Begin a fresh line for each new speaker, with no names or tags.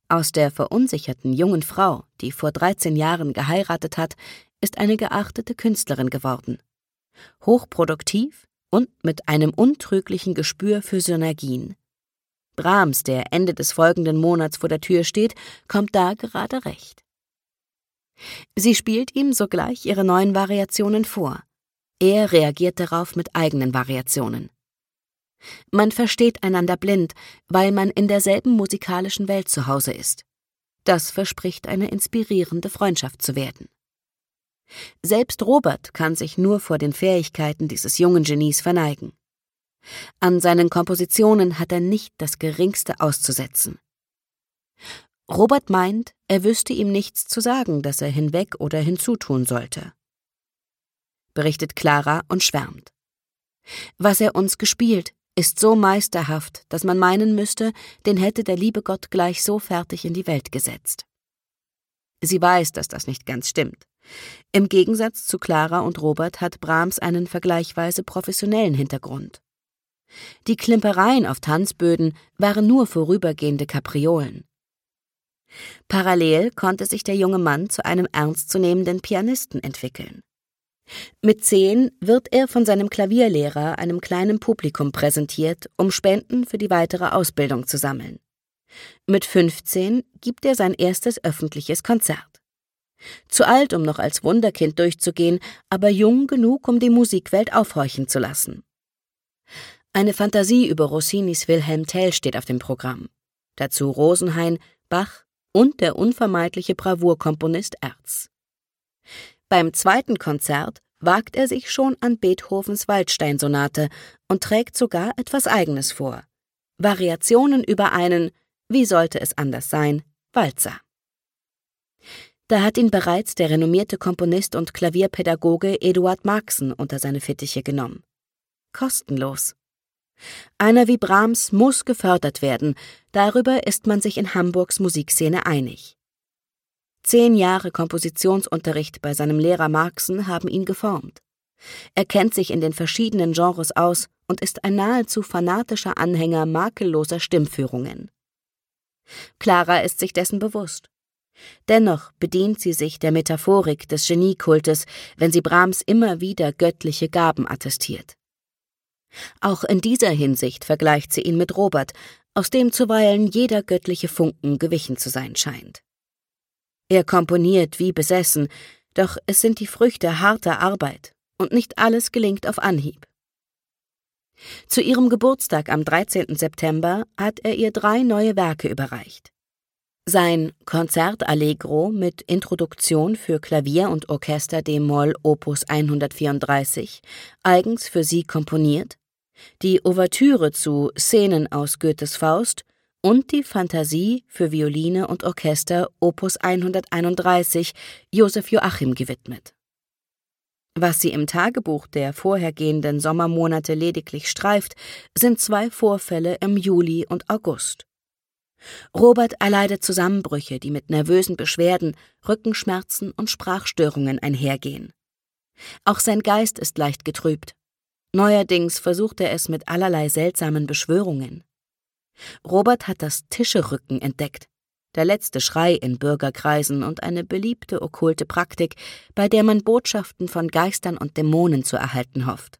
Aus der verunsicherten jungen Frau, die vor 13 Jahren geheiratet hat, ist eine geachtete Künstlerin geworden. Hochproduktiv und mit einem untrüglichen Gespür für Synergien. Brahms, der Ende des folgenden Monats vor der Tür steht, kommt da gerade recht. Sie spielt ihm sogleich ihre neuen Variationen vor. Er reagiert darauf mit eigenen Variationen. Man versteht einander blind, weil man in derselben musikalischen Welt zu Hause ist. Das verspricht eine inspirierende Freundschaft zu werden. Selbst Robert kann sich nur vor den Fähigkeiten dieses jungen Genies verneigen. An seinen Kompositionen hat er nicht das Geringste auszusetzen. Robert meint, er wüsste ihm nichts zu sagen, das er hinweg oder hinzutun sollte. Berichtet Clara und schwärmt. Was er uns gespielt, ist so meisterhaft, dass man meinen müsste, den hätte der liebe Gott gleich so fertig in die Welt gesetzt. Sie weiß, dass das nicht ganz stimmt. Im Gegensatz zu Clara und Robert hat Brahms einen vergleichsweise professionellen Hintergrund. Die Klimpereien auf Tanzböden waren nur vorübergehende Kapriolen. Parallel konnte sich der junge Mann zu einem ernstzunehmenden Pianisten entwickeln. Mit 10 wird er von seinem Klavierlehrer einem kleinen Publikum präsentiert, um Spenden für die weitere Ausbildung zu sammeln. Mit 15 gibt er sein erstes öffentliches Konzert. Zu alt, um noch als Wunderkind durchzugehen, aber jung genug, um die Musikwelt aufhorchen zu lassen. Eine Fantasie über Rossinis Wilhelm Tell steht auf dem Programm. Dazu Rosenhain, Bach und der unvermeidliche Bravourkomponist Erz. Beim zweiten Konzert wagt er sich schon an Beethovens Waldstein-Sonate und trägt sogar etwas Eigenes vor. Variationen über einen, wie sollte es anders sein, Walzer. Da hat ihn bereits der renommierte Komponist und Klavierpädagoge Eduard Marxen unter seine Fittiche genommen. Kostenlos. Einer wie Brahms muss gefördert werden, darüber ist man sich in Hamburgs Musikszene einig. 10 Jahre Kompositionsunterricht bei seinem Lehrer Marxen haben ihn geformt. Er kennt sich in den verschiedenen Genres aus und ist ein nahezu fanatischer Anhänger makelloser Stimmführungen. Clara ist sich dessen bewusst. Dennoch bedient sie sich der Metaphorik des Geniekultes, wenn sie Brahms immer wieder göttliche Gaben attestiert. Auch in dieser Hinsicht vergleicht sie ihn mit Robert, aus dem zuweilen jeder göttliche Funken gewichen zu sein scheint. Er komponiert wie besessen, doch es sind die Früchte harter Arbeit und nicht alles gelingt auf Anhieb. Zu ihrem Geburtstag am 13. September hat er ihr 3 neue Werke überreicht. Sein Konzert Allegro mit Introduktion für Klavier und Orchester d-Moll Opus 134, eigens für sie komponiert, die Ouvertüre zu Szenen aus Goethes Faust und die Fantasie für Violine und Orchester Opus 131 Josef Joachim gewidmet. Was sie im Tagebuch der vorhergehenden Sommermonate lediglich streift, sind 2 Vorfälle im Juli und August. Robert erleidet Zusammenbrüche, die mit nervösen Beschwerden, Rückenschmerzen und Sprachstörungen einhergehen. Auch sein Geist ist leicht getrübt. Neuerdings versucht er es mit allerlei seltsamen Beschwörungen. Robert hat das Tischrücken entdeckt, der letzte Schrei in Bürgerkreisen und eine beliebte okkulte Praktik, bei der man Botschaften von Geistern und Dämonen zu erhalten hofft.